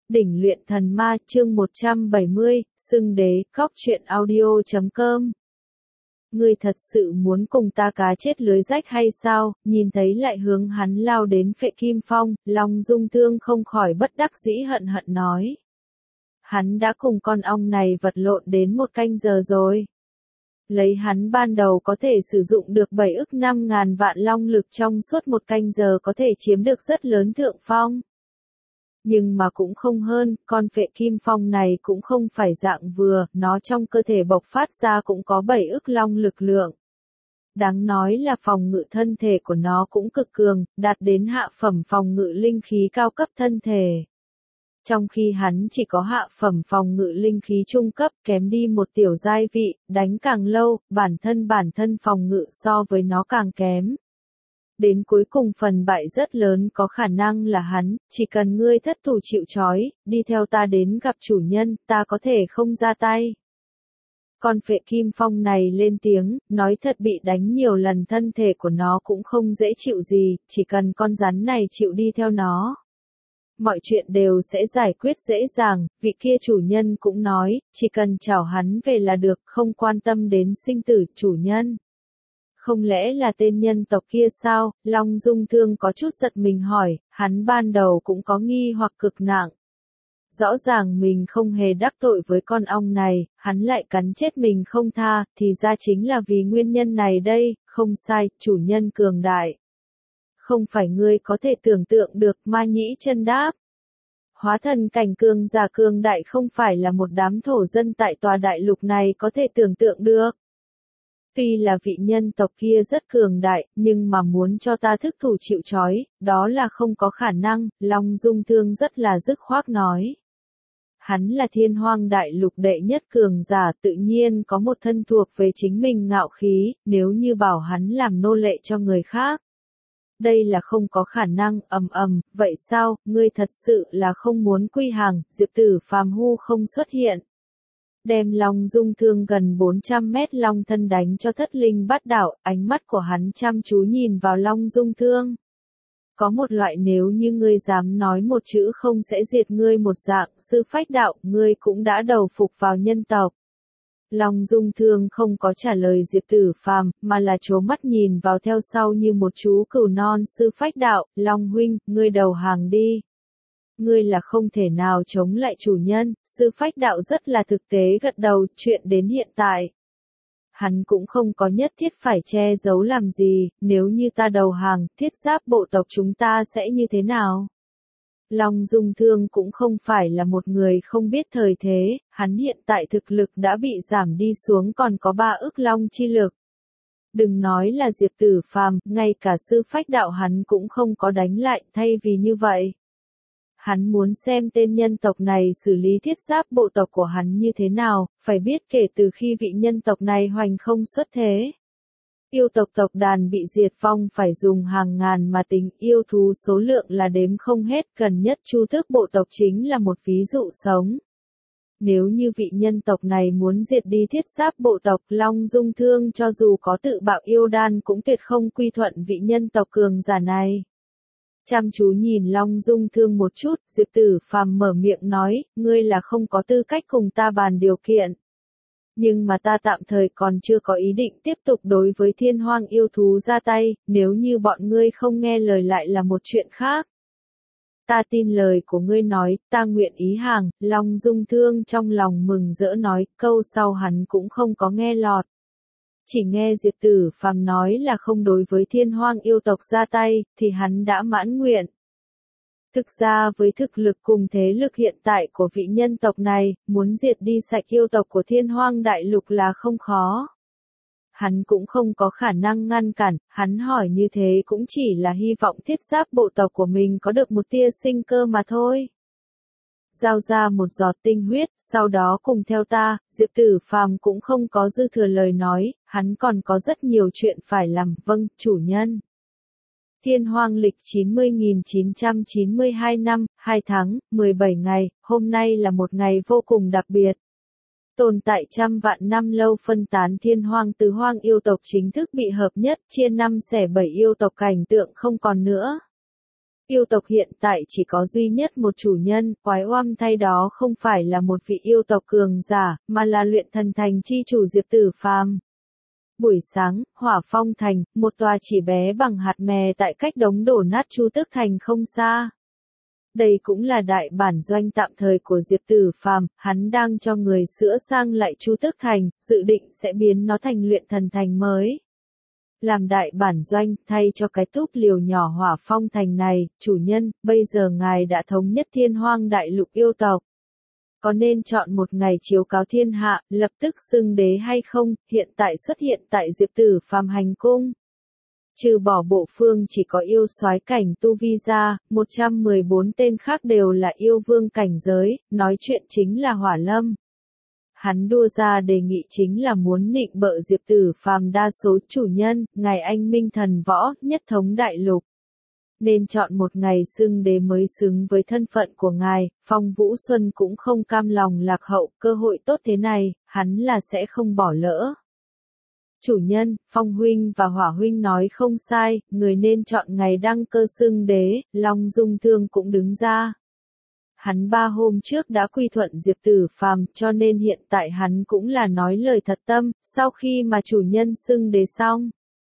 Đỉnh luyện thần ma chương 170, xưng đế, cóc truyện audio.com. Ngươi thật sự muốn cùng ta cá chết lưới rách hay sao? Nhìn thấy lại hướng hắn lao đến Phệ Kim Phong, Long Dung Thương không khỏi bất đắc dĩ hận hận nói. Hắn đã cùng con ong này vật lộn đến 1 canh giờ rồi. Lấy hắn ban đầu có thể sử dụng được 7 ức 5.000 vạn long lực trong suốt 1 canh giờ có thể chiếm được rất lớn thượng phong. Nhưng mà cũng không hơn, con Phệ Kim Phong này cũng không phải dạng vừa, nó trong cơ thể bộc phát ra cũng có 7 ức long lực lượng. Đáng nói là phòng ngự thân thể của nó cũng cực cường, đạt đến hạ phẩm phòng ngự linh khí cao cấp thân thể. Trong khi hắn chỉ có hạ phẩm phòng ngự linh khí trung cấp, kém đi một tiểu giai vị, đánh càng lâu, bản thân phòng ngự so với nó càng kém. Đến cuối cùng phần bại rất lớn có khả năng là hắn, chỉ cần ngươi thất thủ chịu trói, đi theo ta đến gặp chủ nhân, ta có thể không ra tay. Con Phệ Kim Phong này lên tiếng, nói thật bị đánh nhiều lần thân thể của nó cũng không dễ chịu gì, chỉ cần con rắn này chịu đi theo nó. Mọi chuyện đều sẽ giải quyết dễ dàng, vị kia chủ nhân cũng nói, chỉ cần chào hắn về là được, không quan tâm đến sinh tử chủ nhân. Không lẽ là tên nhân tộc kia sao? Long Dung Thương có chút giật mình hỏi, hắn ban đầu cũng có nghi hoặc cực nặng. Rõ ràng mình không hề đắc tội với con ong này, hắn lại cắn chết mình không tha, thì ra chính là vì nguyên nhân này đây, không sai, chủ nhân cường đại. Không phải ngươi có thể tưởng tượng được, Ma Nhĩ chân đáp. Hóa thần cảnh cường giả cường đại không phải là một đám thổ dân tại tòa đại lục này có thể tưởng tượng được. Tuy là vị nhân tộc kia rất cường đại, nhưng mà muốn cho ta thức thủ chịu trói, đó là không có khả năng, Long Dung Thương rất là dứt khoát nói. Hắn là Thiên Hoang đại lục đệ nhất cường giả, tự nhiên có một thân thuộc về chính mình ngạo khí, nếu như bảo hắn làm nô lệ cho người khác. Đây là không có khả năng, vậy sao, ngươi thật sự là không muốn quy hàng, Diệp Tử Phàm hu không xuất hiện. Đem Long Dung Thương gần 400 mét long thân đánh cho thất linh bát đảo, ánh mắt của hắn chăm chú nhìn vào Long Dung Thương. Có một loại nếu như ngươi dám nói một chữ không sẽ diệt ngươi một dạng, sư phách đạo, ngươi cũng đã đầu phục vào nhân tộc. Long Dung Thương không có trả lời Diệp Tử Phàm, mà là trố mắt nhìn vào theo sau như một chú cừu non sư phách đạo, Long huynh, ngươi đầu hàng đi. Ngươi là không thể nào chống lại chủ nhân, sư phách đạo rất là thực tế gật đầu, chuyện đến hiện tại. Hắn cũng không có nhất thiết phải che giấu làm gì, nếu như ta đầu hàng, thiết giáp bộ tộc chúng ta sẽ như thế nào? Long Dung Thương cũng không phải là một người không biết thời thế, hắn hiện tại thực lực đã bị giảm đi xuống còn có 3 ức long chi lực. Đừng nói là Diệp Tử Phàm, ngay cả sư phách đạo hắn cũng không có đánh lại, thay vì như vậy. Hắn muốn xem tên nhân tộc này xử lý thiết giáp bộ tộc của hắn như thế nào, phải biết kể từ khi vị nhân tộc này hoành không xuất thế. Yêu tộc tộc đàn bị diệt vong phải dùng hàng ngàn mà tính, yêu thú số lượng là đếm không hết, gần nhất Chu Tước bộ tộc chính là một ví dụ sống. Nếu như vị nhân tộc này muốn diệt đi thiết giáp bộ tộc, Long Dung Thương cho dù có tự bạo yêu đan cũng tuyệt không quy thuận vị nhân tộc cường giả này. Chăm chú nhìn Long Dung Thương một chút, Diệp Tử Phàm mở miệng nói, ngươi là không có tư cách cùng ta bàn điều kiện. Nhưng mà ta tạm thời còn chưa có ý định tiếp tục đối với Thiên Hoang yêu thú ra tay, nếu như bọn ngươi không nghe lời lại là một chuyện khác. Ta tin lời của ngươi nói, ta nguyện ý hàng, Long Dung Thương trong lòng mừng rỡ nói, câu sau hắn cũng không có nghe lọt. Chỉ nghe Diệp Tử Phàm nói là không đối với Thiên Hoang yêu tộc ra tay, thì hắn đã mãn nguyện. Thực ra với thực lực cùng thế lực hiện tại của vị nhân tộc này, muốn diệt đi sạch yêu tộc của Thiên Hoang đại lục là không khó. Hắn cũng không có khả năng ngăn cản, hắn hỏi như thế cũng chỉ là hy vọng thiết giáp bộ tộc của mình có được một tia sinh cơ mà thôi. Giao ra một giọt tinh huyết, sau đó cùng theo ta, Diệp Tử Phàm cũng không có dư thừa lời nói, hắn còn có rất nhiều chuyện phải làm, vâng, chủ nhân. Thiên Hoang lịch 90.992 năm, 2 tháng, 17 ngày, hôm nay là một ngày vô cùng đặc biệt. Tồn tại trăm vạn năm lâu phân tán Thiên Hoang từ Hoang yêu tộc chính thức bị hợp nhất, chia 5 xẻ 7 yêu tộc cảnh tượng không còn nữa. Yêu tộc hiện tại chỉ có duy nhất một chủ nhân, quái oăm thay đó không phải là một vị yêu tộc cường giả, mà là luyện thần thành chi chủ Diệp Tử Phàm. Buổi sáng, Hỏa Phong Thành, một tòa chỉ bé bằng hạt mè tại cách đống đổ nát Chu Tước Thành không xa. Đây cũng là đại bản doanh tạm thời của Diệp Tử Phàm, hắn đang cho người sửa sang lại Chu Tước Thành, dự định sẽ biến nó thành luyện thần thành mới. Làm đại bản doanh, thay cho cái túp liều nhỏ Hỏa Phong Thành này, chủ nhân, bây giờ ngài đã thống nhất Thiên Hoang đại lục yêu tộc. Có nên chọn một ngày chiếu cáo thiên hạ, lập tức xưng đế hay không, hiện tại xuất hiện tại Diệp Tử Phàm hành cung. Trừ bỏ bộ phương chỉ có yêu soái cảnh tu vi ra, 114 tên khác đều là yêu vương cảnh giới, nói chuyện chính là Hỏa Lâm. Hắn đưa ra đề nghị chính là muốn nịnh bợ Diệp Tử Phàm đa số chủ nhân, ngài anh minh thần võ, nhất thống đại lục. Nên chọn một ngày xưng đế mới xứng với thân phận của ngài, Phong Vũ Xuân cũng không cam lòng lạc hậu, cơ hội tốt thế này, hắn là sẽ không bỏ lỡ. Chủ nhân, Phong huynh và Hỏa huynh nói không sai, người nên chọn ngày đăng cơ xưng đế, Long Dung Thương cũng đứng ra. Hắn 3 hôm trước đã quy thuận Diệp Tử Phàm, cho nên hiện tại hắn cũng là nói lời thật tâm, sau khi mà chủ nhân xưng đế xong.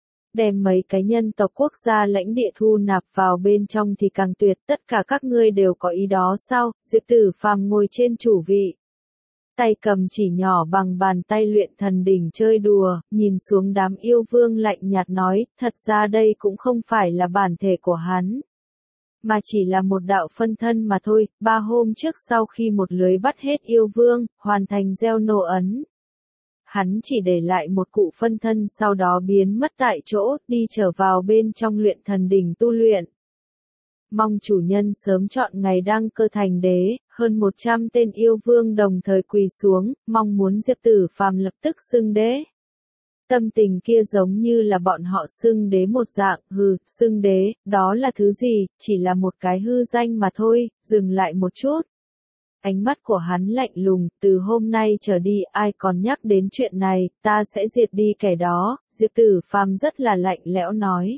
Đem mấy cái nhân tộc quốc gia lãnh địa thu nạp vào bên trong thì càng tuyệt, tất cả các ngươi đều có ý đó sao? Diệp Tử Phàm ngồi trên chủ vị. Tay cầm chỉ nhỏ bằng bàn tay luyện thần đỉnh chơi đùa, nhìn xuống đám yêu vương lạnh nhạt nói, thật ra đây cũng không phải là bản thể của hắn. Mà chỉ là một đạo phân thân mà thôi, 3 hôm trước sau khi một lưới bắt hết yêu vương, hoàn thành gieo nổ ấn. Hắn chỉ để lại một cụ phân thân sau đó biến mất tại chỗ, đi trở vào bên trong luyện thần đỉnh tu luyện. Mong chủ nhân sớm chọn ngày đăng cơ thành đế, hơn 100 tên yêu vương đồng thời quỳ xuống, mong muốn Diệp Tử Phàm lập tức xưng đế. Tâm tình kia giống như là bọn họ xưng đế một dạng, xưng đế, đó là thứ gì, chỉ là một cái hư danh mà thôi, dừng lại một chút. Ánh mắt của hắn lạnh lùng, từ hôm nay trở đi ai còn nhắc đến chuyện này, ta sẽ diệt đi kẻ đó, Diệp Tử Phàm rất là lạnh lẽo nói.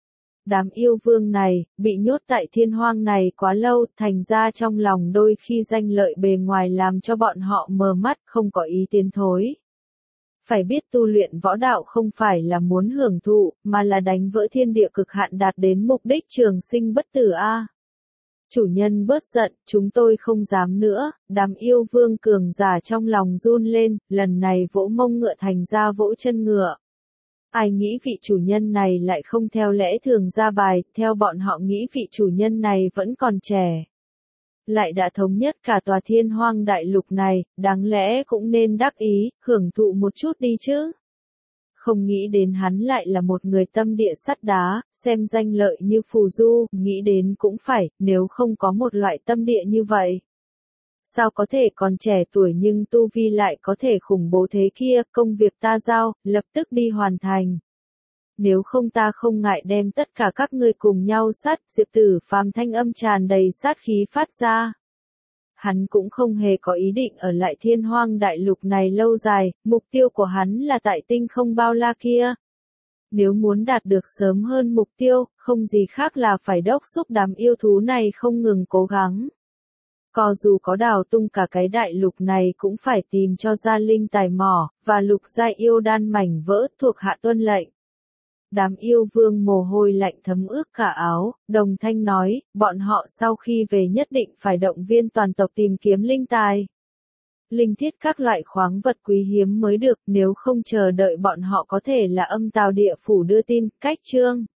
Đám yêu vương này, bị nhốt tại thiên hoang này quá lâu, thành ra trong lòng đôi khi danh lợi bề ngoài làm cho bọn họ mờ mắt, không có ý tiến thối. Phải biết tu luyện võ đạo không phải là muốn hưởng thụ, mà là đánh vỡ thiên địa cực hạn đạt đến mục đích trường sinh bất tử a. Chủ nhân bớt giận, chúng tôi không dám nữa, đám yêu vương cường giả trong lòng run lên, lần này vỗ mông ngựa thành ra vỗ chân ngựa. Ai nghĩ vị chủ nhân này lại không theo lẽ thường ra bài, theo bọn họ nghĩ vị chủ nhân này vẫn còn trẻ. Lại đã thống nhất cả tòa thiên hoang đại lục này, đáng lẽ cũng nên đắc ý, hưởng thụ một chút đi chứ. Không nghĩ đến hắn lại là một người tâm địa sắt đá, xem danh lợi như phù du, nghĩ đến cũng phải, nếu không có một loại tâm địa như vậy. Sao có thể còn trẻ tuổi nhưng tu vi lại có thể khủng bố thế kia, công việc ta giao, lập tức đi hoàn thành. Nếu không ta không ngại đem tất cả các ngươi cùng nhau sát, Diệp Tử Phàm thanh âm tràn đầy sát khí phát ra. Hắn cũng không hề có ý định ở lại thiên hoang đại lục này lâu dài, mục tiêu của hắn là tại tinh không bao la kia. Nếu muốn đạt được sớm hơn mục tiêu, không gì khác là phải đốc thúc đám yêu thú này không ngừng cố gắng. Có dù có đào tung cả cái đại lục này cũng phải tìm cho ra linh tài mỏ, và lục giai yêu đan mảnh vỡ thuộc hạ tuân lệnh. Đám yêu vương mồ hôi lạnh thấm ướt cả áo, đồng thanh nói, bọn họ sau khi về nhất định phải động viên toàn tộc tìm kiếm linh tài. Linh thiết các loại khoáng vật quý hiếm mới được, nếu không chờ đợi bọn họ có thể là âm tào địa phủ đưa tin, cách chương.